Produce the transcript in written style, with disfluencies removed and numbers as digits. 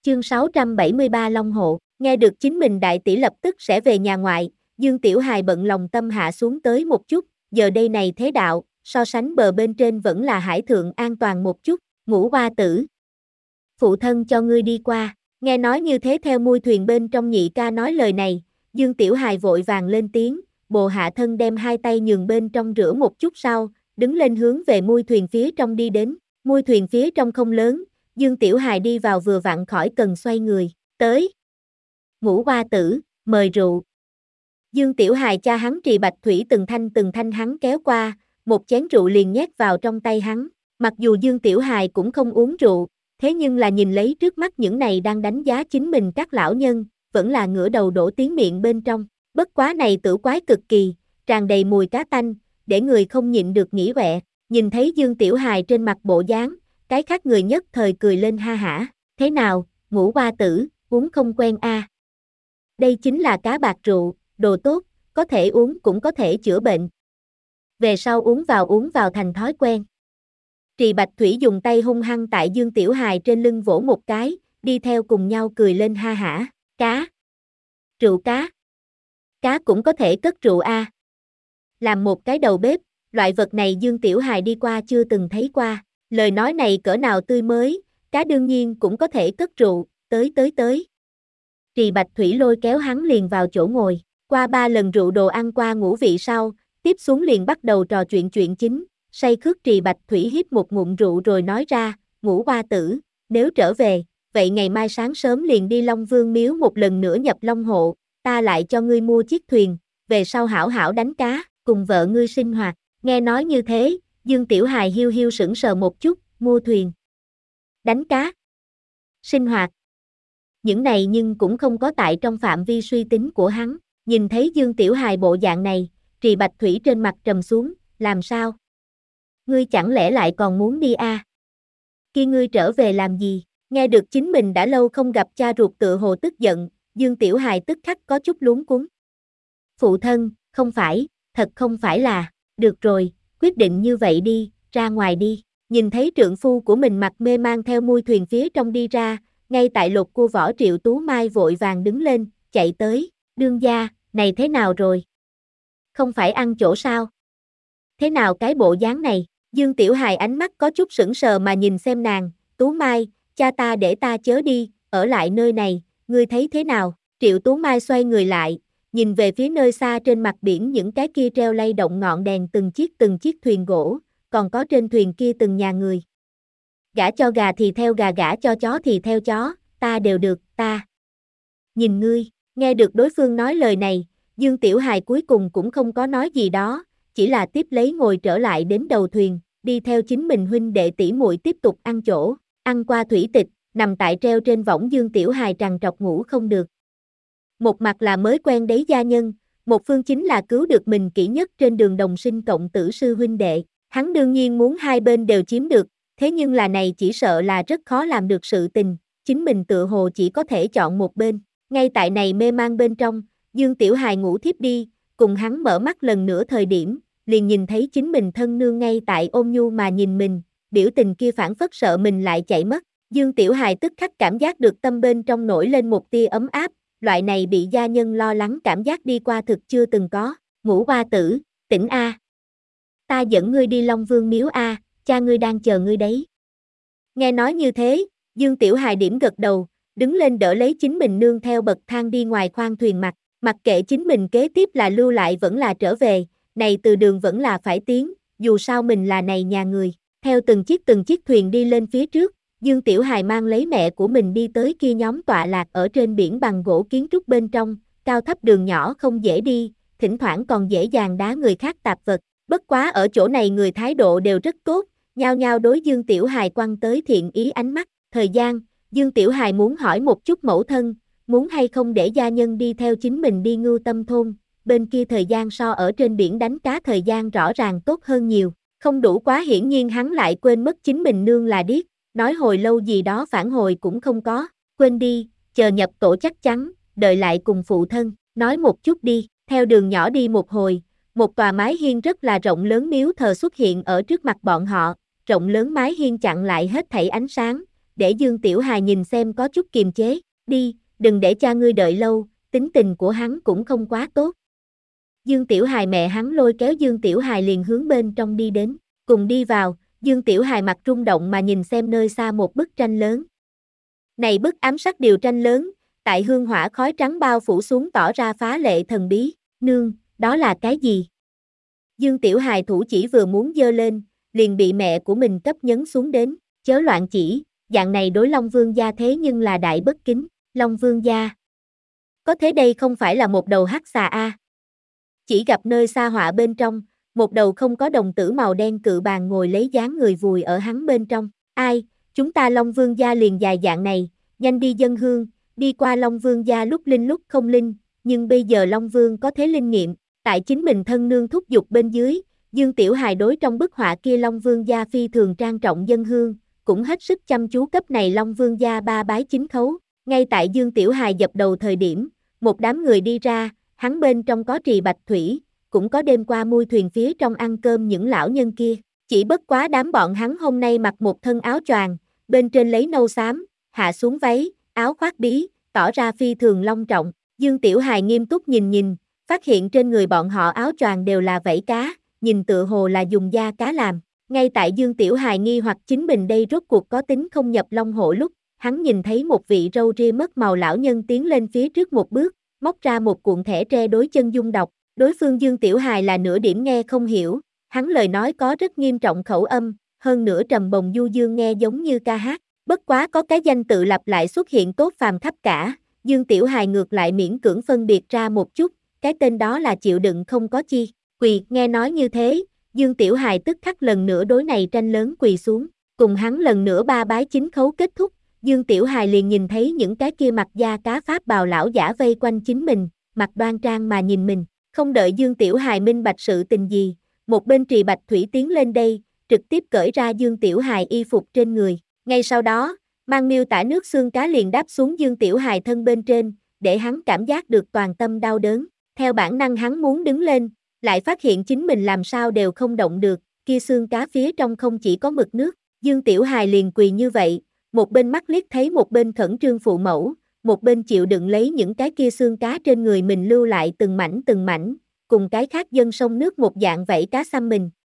Chương 673 Long Hộ, nghe được chính mình đại tỷ lập tức sẽ về nhà ngoại, Dương Tiểu Hài bận lòng tâm hạ xuống tới một chút, giờ đây này thế đạo, so sánh bờ bên trên vẫn là hải thượng an toàn một chút, Ngũ Hoa Tử. Phụ thân cho ngươi đi qua, nghe nói như thế theo mui thuyền bên trong nhị ca nói lời này, Dương Tiểu Hài vội vàng lên tiếng, bồ hạ thân đem hai tay nhường bên trong rửa một chút sau, đứng lên hướng về mui thuyền phía trong đi đến, mui thuyền phía trong không lớn, Dương Tiểu Hài đi vào vừa vặn khỏi cần xoay người, tới. Ngũ Hoa Tử, mời rượu. Dương Tiểu Hài cha hắn Trì Bạch Thủy từng thanh hắn kéo qua, một chén rượu liền nhét vào trong tay hắn, mặc dù Dương Tiểu Hài cũng không uống rượu, thế nhưng là nhìn lấy trước mắt những này đang đánh giá chính mình các lão nhân, vẫn là ngửa đầu đổ tiếng miệng bên trong, bất quá này tử quái cực kỳ, tràn đầy mùi cá tanh, để người không nhịn được nghĩ quẹ, nhìn thấy Dương Tiểu Hài trên mặt bộ dáng, cái khác người nhất thời cười lên ha hả, thế nào, Ngũ Hoa Tử, uống không quen a? Đây chính là cá bạc rượu, đồ tốt, có thể uống cũng có thể chữa bệnh. Về sau uống vào thành thói quen. Trì Bạch Thủy dùng tay hung hăng tại Dương Tiểu Hài trên lưng vỗ một cái, đi theo cùng nhau cười lên ha hả, cá. Rượu cá. Cá cũng có thể cất rượu a. Làm một cái đầu bếp, loại vật này Dương Tiểu Hài đi qua chưa từng thấy qua, lời nói này cỡ nào tươi mới, cá đương nhiên cũng có thể cất rượu, tới. Trì Bạch Thủy lôi kéo hắn liền vào chỗ ngồi, qua 3 lần rượu đồ ăn qua ngũ vị sau, tiếp xuống liền bắt đầu trò chuyện chuyện chính, say khước Trì Bạch Thủy hít một ngụm rượu rồi nói ra, Ngũ Hoa Tử, nếu trở về, vậy ngày mai sáng sớm liền đi Long Vương miếu một lần nữa nhập Long Hộ, ta lại cho ngươi mua chiếc thuyền, về sau hảo hảo đánh cá, cùng vợ ngươi sinh hoạt, nghe nói như thế, Dương Tiểu Hài hiu hiu sững sờ một chút, mua thuyền, đánh cá, sinh hoạt. Những này nhưng cũng không có tại trong phạm vi suy tính của hắn, nhìn thấy Dương Tiểu Hài bộ dạng này, Trì Bạch Thủy trên mặt trầm xuống, làm sao? Ngươi chẳng lẽ lại còn muốn đi a? Khi ngươi trở về làm gì? Nghe được chính mình đã lâu không gặp cha ruột tựa hồ tức giận, Dương Tiểu Hài tức khắc có chút luống cuống. Phụ thân, không phải, thật không phải là, được rồi, quyết định như vậy đi, ra ngoài đi. Nhìn thấy trượng phu của mình mặt mê mang theo mui thuyền phía trong đi ra, ngay tại lột cua vỏ Triệu Tú Mai vội vàng đứng lên, chạy tới, đương gia, này thế nào rồi? Không phải ăn chỗ sao? Thế nào cái bộ dáng này? Dương Tiểu Hài ánh mắt có chút sững sờ mà nhìn xem nàng, Tú Mai, cha ta để ta chớ đi, ở lại nơi này, ngươi thấy thế nào? Triệu Tú Mai xoay người lại, nhìn về phía nơi xa trên mặt biển những cái kia treo lay động ngọn đèn từng chiếc thuyền gỗ, còn có trên thuyền kia từng nhà người. Gả cho gà thì theo gà, gả cho chó thì theo chó, ta đều được, ta. Nhìn ngươi, nghe được đối phương nói lời này, Dương Tiểu Hài cuối cùng cũng không có nói gì đó, chỉ là tiếp lấy ngồi trở lại đến đầu thuyền, đi theo chính mình huynh đệ tỷ muội tiếp tục ăn chỗ, ăn qua thủy tịch, nằm tại treo trên võng Dương Tiểu Hài trằn trọc ngủ không được. Một mặt là mới quen đấy gia nhân, một phương chính là cứu được mình kỹ nhất trên đường đồng sinh cộng tử sư huynh đệ, hắn đương nhiên muốn hai bên đều chiếm được, thế nhưng là này chỉ sợ là rất khó làm được sự tình, chính mình tựa hồ chỉ có thể chọn một bên, ngay tại này mê mang bên trong, Dương Tiểu Hài ngủ thiếp đi, cùng hắn mở mắt lần nữa thời điểm, liền nhìn thấy chính mình thân nương ngay tại ôm nhu mà nhìn mình, biểu tình kia phảng phất sợ mình lại chạy mất, Dương Tiểu Hài tức khắc cảm giác được tâm bên trong nổi lên một tia ấm áp, loại này bị gia nhân lo lắng cảm giác đi qua thực chưa từng có, Ngũ Hoa Tử, tỉnh a. Ta dẫn ngươi đi Long Vương miếu a, cha ngươi đang chờ ngươi đấy. Nghe nói như thế, Dương Tiểu Hài điểm gật đầu, đứng lên đỡ lấy chính mình nương theo bậc thang đi ngoài khoang thuyền mặc kệ chính mình kế tiếp là lưu lại vẫn là trở về, này từ đường vẫn là phải tiến, dù sao mình là này nhà người, theo từng chiếc thuyền đi lên phía trước, Dương Tiểu Hài mang lấy mẹ của mình đi tới kia nhóm tọa lạc ở trên biển bằng gỗ kiến trúc bên trong, cao thấp đường nhỏ không dễ đi, thỉnh thoảng còn dễ dàng đá người khác tạp vật, bất quá ở chỗ này người thái độ đều rất tốt, nhao nhao đối Dương Tiểu Hài quăng tới thiện ý ánh mắt, thời gian, Dương Tiểu Hài muốn hỏi một chút mẫu thân, muốn hay không để gia nhân đi theo chính mình đi Ngưu Tâm thôn, bên kia thời gian so ở trên biển đánh cá thời gian rõ ràng tốt hơn nhiều, không đủ quá hiển nhiên hắn lại quên mất chính mình nương là điếc, nói hồi lâu gì đó phản hồi cũng không có, quên đi, chờ nhập tổ chắc chắn, đợi lại cùng phụ thân, nói một chút đi, theo đường nhỏ đi một hồi, một tòa mái hiên rất là rộng lớn miếu thờ xuất hiện ở trước mặt bọn họ, rộng lớn mái hiên chặn lại hết thảy ánh sáng, để Dương Tiểu Hài nhìn xem có chút kiềm chế, đi, đừng để cha ngươi đợi lâu, tính tình của hắn cũng không quá tốt. Dương Tiểu Hài mẹ hắn lôi kéo Dương Tiểu Hài liền hướng bên trong đi đến, cùng đi vào, Dương Tiểu Hài mặt rung động mà nhìn xem nơi xa một bức tranh lớn. Này bức ám sắc điều tranh lớn, tại hương hỏa khói trắng bao phủ xuống tỏ ra phá lệ thần bí, nương, đó là cái gì? Dương Tiểu Hài thủ chỉ vừa muốn giơ lên, liền bị mẹ của mình cấp nhấn xuống đến, chớ loạn chỉ, dạng này đối Long Vương gia thế nhưng là đại bất kính, Long Vương gia. Có thế đây không phải là một đầu hắc xà a? Chỉ gặp nơi xa họa bên trong, một đầu không có đồng tử màu đen cự bàn ngồi lấy dáng người vùi ở hắn bên trong. Ai, chúng ta Long Vương gia liền dài dạng này, nhanh đi dâng hương, đi qua Long Vương gia lúc linh lúc không linh, nhưng bây giờ Long Vương có thế linh nghiệm, tại chính mình thân nương thúc giục bên dưới, Dương Tiểu Hài đối trong bức họa kia Long Vương gia phi thường trang trọng dâng hương, cũng hết sức chăm chú cấp này Long Vương gia ba bái chín khấu. Ngay tại Dương Tiểu Hài dập đầu thời điểm, một đám người đi ra, hắn bên trong có Trì Bạch Thủy, cũng có đêm qua mui thuyền phía trong ăn cơm những lão nhân kia, chỉ bất quá đám bọn hắn hôm nay mặc một thân áo choàng, bên trên lấy nâu xám, hạ xuống váy, áo khoác bí, tỏ ra phi thường long trọng. Dương Tiểu Hài nghiêm túc nhìn, phát hiện trên người bọn họ áo choàng đều là vảy cá, nhìn tựa hồ là dùng da cá làm. Ngay tại Dương Tiểu Hài nghi hoặc chính mình đây rốt cuộc có tính không nhập long hộ lúc, hắn nhìn thấy một vị râu ria mất màu lão nhân tiến lên phía trước một bước, móc ra một cuộn thẻ tre đối chân dung đọc. Đối phương Dương Tiểu Hài là nửa điểm nghe không hiểu, hắn lời nói có rất nghiêm trọng khẩu âm, hơn nữa trầm bồng du dương nghe giống như ca hát. Bất quá có cái danh tự lặp lại xuất hiện tốt phàm khắp cả, Dương Tiểu Hài ngược lại miễn cưỡng phân biệt ra một chút, cái tên đó là chịu đựng không có chi. Quỳ, nghe nói như thế, Dương Tiểu Hài tức khắc lần nữa đối này tranh lớn quỳ xuống, cùng hắn lần nữa ba bái chín khấu kết thúc, Dương Tiểu Hài liền nhìn thấy những cái kia mặc da cá pháp bào lão giả vây quanh chính mình, mặt đoan trang mà nhìn mình, không đợi Dương Tiểu Hài minh bạch sự tình gì, một bên Trì Bạch Thủy tiến lên đây, trực tiếp cởi ra Dương Tiểu Hài y phục trên người, ngay sau đó, mang miêu tả nước xương cá liền đáp xuống Dương Tiểu Hài thân bên trên, để hắn cảm giác được toàn tâm đau đớn, theo bản năng hắn muốn đứng lên, lại phát hiện chính mình làm sao đều không động được, kia xương cá phía trong không chỉ có mực nước, Dương Tiểu Hài liền quỳ như vậy, một bên mắt liếc thấy một bên khẩn trương phụ mẫu, một bên chịu đựng lấy những cái kia xương cá trên người mình lưu lại từng mảnh, cùng cái khác dân sông nước một dạng vảy cá xăm mình,